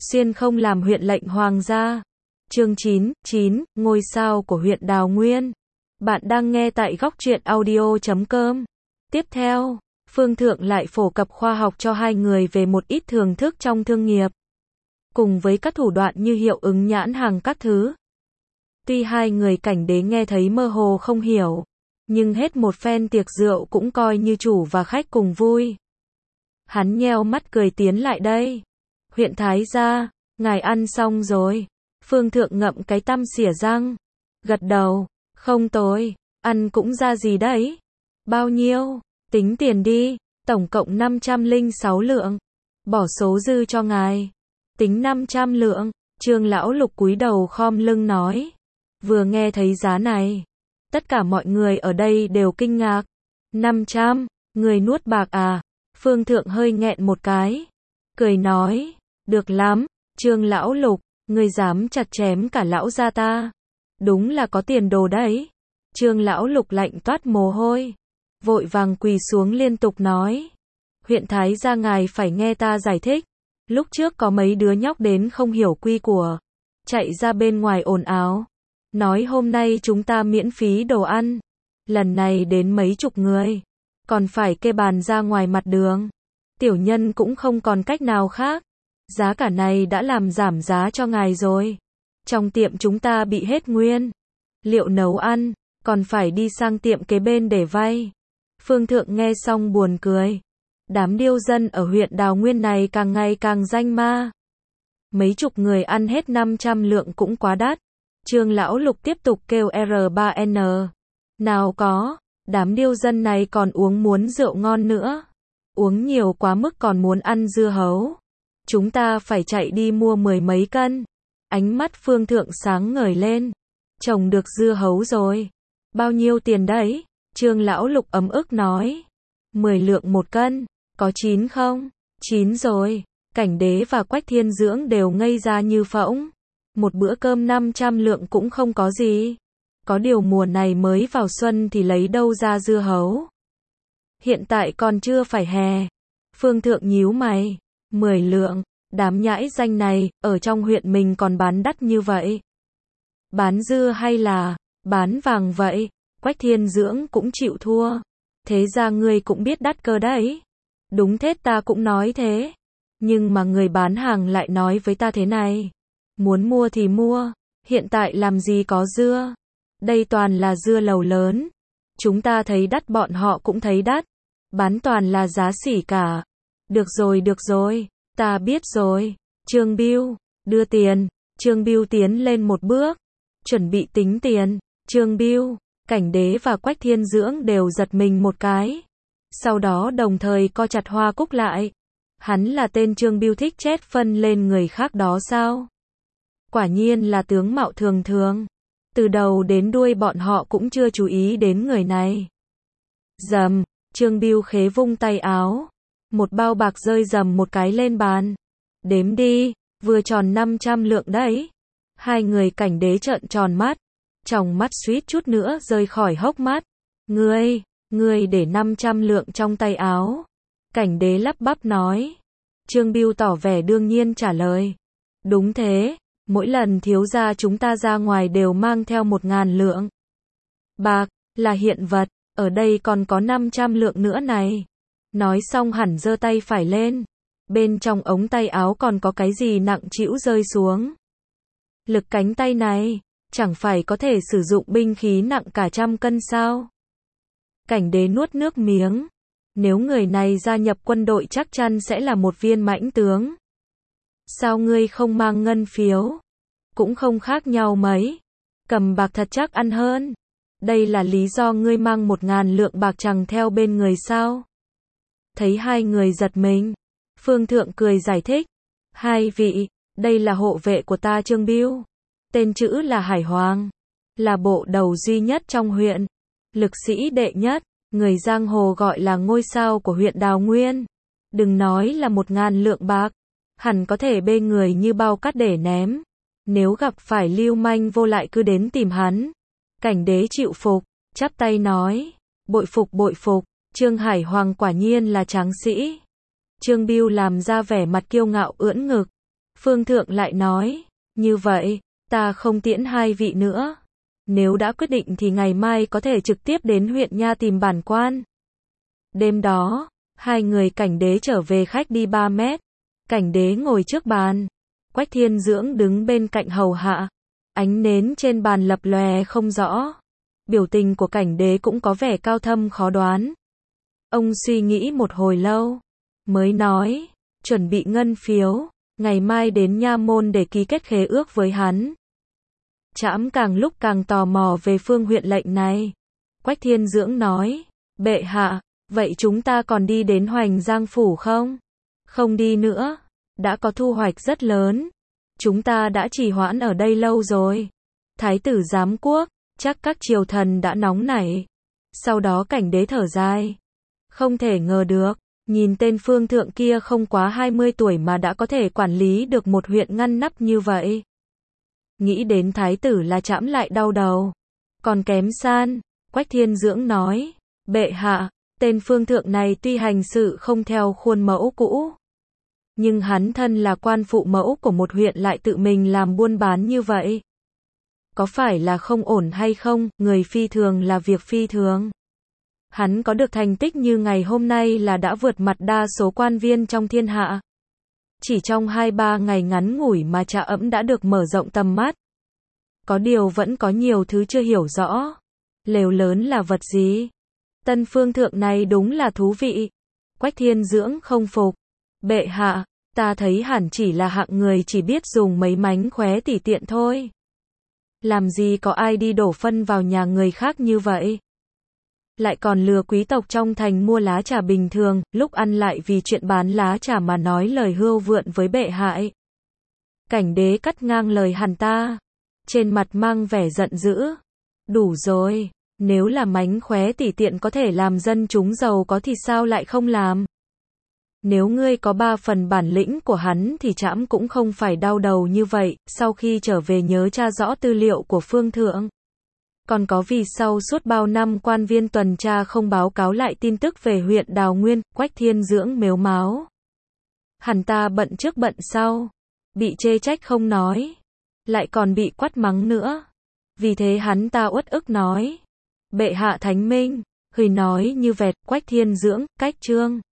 xuyên không làm huyện lệnh hoàng gia. Chương 9, ngôi sao của huyện Đào Nguyên. Bạn đang nghe tại góc truyện audio.com. Tiếp theo, Phương Thượng lại phổ cập khoa học cho hai người về một ít thưởng thức trong thương nghiệp, cùng với các thủ đoạn như hiệu ứng nhãn hàng các thứ. Tuy hai người cảnh đế nghe thấy mơ hồ không hiểu, nhưng hết một phen tiệc rượu cũng coi như chủ và khách cùng vui. Hắn nheo mắt cười tiến lại đây. Huyện Thái gia, ngài ăn xong rồi. Phương Thượng ngậm cái tăm xỉa răng, gật đầu, không tồi, ăn cũng ra gì đấy. Bao nhiêu? Tính tiền đi, tổng cộng 506 lượng. Bỏ số dư cho ngài. Tính 500 lượng, Trương lão lục cúi đầu khom lưng nói. Vừa nghe thấy giá này, tất cả mọi người ở đây đều kinh ngạc. 500, người nuốt bạc à? Phương Thượng hơi nghẹn một cái, cười nói, được lắm, Trương lão lục, ngươi dám chặt chém cả lão gia ta. Đúng là có tiền đồ đấy. Trương lão lục lạnh toát mồ hôi, vội vàng quỳ xuống liên tục nói. Huyện Thái gia ngài phải nghe ta giải thích. Lúc trước có mấy đứa nhóc đến không hiểu quy của, chạy ra bên ngoài ồn ào, nói hôm nay chúng ta miễn phí đồ ăn. Lần này đến mấy chục người, còn phải kê bàn ra ngoài mặt đường. Tiểu nhân cũng không còn cách nào khác. Giá cả này đã làm giảm giá cho ngài rồi. Trong tiệm chúng ta bị hết nguyên liệu nấu ăn, còn phải đi sang tiệm kế bên để vay. Phương Thượng nghe xong buồn cười. Đám điêu dân ở huyện Đào Nguyên này càng ngày càng danh ma. Mấy chục người ăn hết 500 lượng cũng quá đắt. Trương lão lục tiếp tục kêu R3N. Nào có, đám điêu dân này còn uống muốn rượu ngon nữa. Uống nhiều quá mức còn muốn ăn dưa hấu. Chúng ta phải chạy đi mua 10 mấy cân. Ánh mắt Phương Thượng sáng ngời lên. Trồng được dưa hấu rồi. Bao nhiêu tiền đấy? Trương lão lục ấm ức nói. 10 lượng một cân. Có chín không? Chín rồi. Cảnh đế và Quách Thiên Dưỡng đều ngây ra như phỗng. Một bữa cơm 500 lượng cũng không có gì. Có điều mùa này mới vào xuân thì lấy đâu ra dưa hấu. Hiện tại còn chưa phải hè. Phương Thượng nhíu mày. 10 lượng, đám nhãi danh này, ở trong huyện mình còn bán đắt như vậy. Bán dưa hay là bán vàng vậy? Quách Thiên Dưỡng cũng chịu thua. Thế ra ngươi cũng biết đắt cơ đấy. Đúng thế, ta cũng nói thế. Nhưng mà người bán hàng lại nói với ta thế này. Muốn mua thì mua, hiện tại làm gì có dưa. Đây toàn là dưa lầu lớn. Chúng ta thấy đắt bọn họ cũng thấy đắt. Bán toàn là giá sỉ cả. Được rồi, ta biết rồi. Trương Bưu, đưa tiền. Trương Bưu tiến lên một bước, chuẩn bị tính tiền. Trương Bưu, cảnh đế và Quách Thiên Dưỡng đều giật mình một cái. Sau đó đồng thời co chặt hoa cúc lại. Hắn là tên Trương Bưu thích chét phân lên người khác đó sao? Quả nhiên là tướng mạo thường thường. Từ đầu đến đuôi bọn họ cũng chưa chú ý đến người này. Rầm, Trương Bưu khế vung tay áo. Một bao bạc rơi rầm một cái lên bàn. Đếm đi, vừa tròn 500 lượng đấy. Hai người cảnh đế trợn tròn mắt. Tròng mắt suýt chút nữa rơi khỏi hốc mắt. Ngươi để 500 lượng trong tay áo. Cảnh đế lắp bắp nói. Trương Bưu tỏ vẻ đương nhiên trả lời. Đúng thế, mỗi lần thiếu gia chúng ta ra ngoài đều mang theo 1000 lượng. Bạc, là hiện vật, ở đây còn có 500 lượng nữa này. Nói xong hẳn giơ tay phải lên. Bên trong ống tay áo còn có cái gì nặng trĩu rơi xuống. Lực cánh tay này, chẳng phải có thể sử dụng binh khí nặng cả 100 cân sao? Cảnh đế nuốt nước miếng. Nếu người này gia nhập quân đội chắc chắn sẽ là một viên mãnh tướng. Sao ngươi không mang ngân phiếu? Cũng không khác nhau mấy. Cầm bạc thật chắc ăn hơn. Đây là lý do ngươi mang 1000 lượng bạc chằng theo bên người sao? Thấy hai người giật mình, Phương Thượng cười giải thích. Hai vị, đây là hộ vệ của ta Trương Bưu. Tên chữ là Hải Hoàng. Là bộ đầu duy nhất trong huyện. Lực sĩ đệ nhất. Người giang hồ gọi là ngôi sao của huyện Đào Nguyên. Đừng nói là 1000 lượng bạc. Hẳn có thể bê người như bao cát để ném. Nếu gặp phải lưu manh vô lại cứ đến tìm hắn. Cảnh đế chịu phục, chắp tay nói. Bội phục, Trương Hải Hoàng quả nhiên là tráng sĩ. Trương Bưu làm ra vẻ mặt kiêu ngạo ưỡn ngực. Phương Thượng lại nói, như vậy, ta không tiễn hai vị nữa. Nếu đã quyết định thì ngày mai có thể trực tiếp đến huyện nha tìm bản quan. Đêm đó, hai người Cảnh Đế trở về khách đi 3 mét. Cảnh Đế ngồi trước bàn. Quách Thiên Dưỡng đứng bên cạnh hầu hạ. Ánh nến trên bàn lập lòe không rõ. Biểu tình của Cảnh Đế cũng có vẻ cao thâm khó đoán. Ông suy nghĩ một hồi lâu, mới nói, chuẩn bị ngân phiếu, ngày mai đến nha môn để ký kết khế ước với hắn. Trẫm càng lúc càng tò mò về phương huyện lệnh này. Quách Thiên Dưỡng nói, bệ hạ, vậy chúng ta còn đi đến Hoành Giang Phủ không? Không đi nữa, đã có thu hoạch rất lớn. Chúng ta đã trì hoãn ở đây lâu rồi. Thái tử giám quốc, chắc các triều thần đã nóng nảy. Sau đó Cảnh Đế thở dài. Không thể ngờ được, nhìn tên Phương Thượng kia không quá 20 tuổi mà đã có thể quản lý được một huyện ngăn nắp như vậy. Nghĩ đến thái tử là trẫm lại đau đầu. Còn kém san, Quách Thiên Dưỡng nói, bệ hạ, tên Phương Thượng này tuy hành sự không theo khuôn mẫu cũ, nhưng hắn thân là quan phụ mẫu của một huyện lại tự mình làm buôn bán như vậy. Có phải là không ổn hay không? Người phi thường là việc phi thường. Hắn có được thành tích như ngày hôm nay là đã vượt mặt đa số quan viên trong thiên hạ. Chỉ trong 2-3 ngày ngắn ngủi mà Trà Ẫm đã được mở rộng tầm mắt. Có điều vẫn có nhiều thứ chưa hiểu rõ. Lều lớn là vật gì? Tân Phương Thượng này đúng là thú vị. Quách Thiên Dưỡng không phục. Bệ hạ, ta thấy hẳn chỉ là hạng người chỉ biết dùng mấy mánh khóe tỉ tiện thôi. Làm gì có ai đi đổ phân vào nhà người khác như vậy? Lại còn lừa quý tộc trong thành mua lá trà bình thường, lúc ăn lại vì chuyện bán lá trà mà nói lời hưu vượn với bệ hạ. Cảnh Đế cắt ngang lời hắn ta, trên mặt mang vẻ giận dữ. Đủ rồi, nếu là mánh khóe tỉ tiện có thể làm dân chúng giàu có thì sao lại không làm? Nếu ngươi có 3 phần bản lĩnh của hắn thì trẫm cũng không phải đau đầu như vậy. Sau khi trở về nhớ tra rõ tư liệu của Phương Thượng. Còn có vì sau suốt bao năm quan viên tuần tra không báo cáo lại tin tức về huyện Đào Nguyên. Quách Thiên Dưỡng mếu máo. Hắn ta bận trước bận sau, bị chê trách không nói, lại còn bị quát mắng nữa. Vì thế hắn ta uất ức nói, bệ hạ thánh minh, hười nói như vẹt. Quách Thiên Dưỡng, cách chương.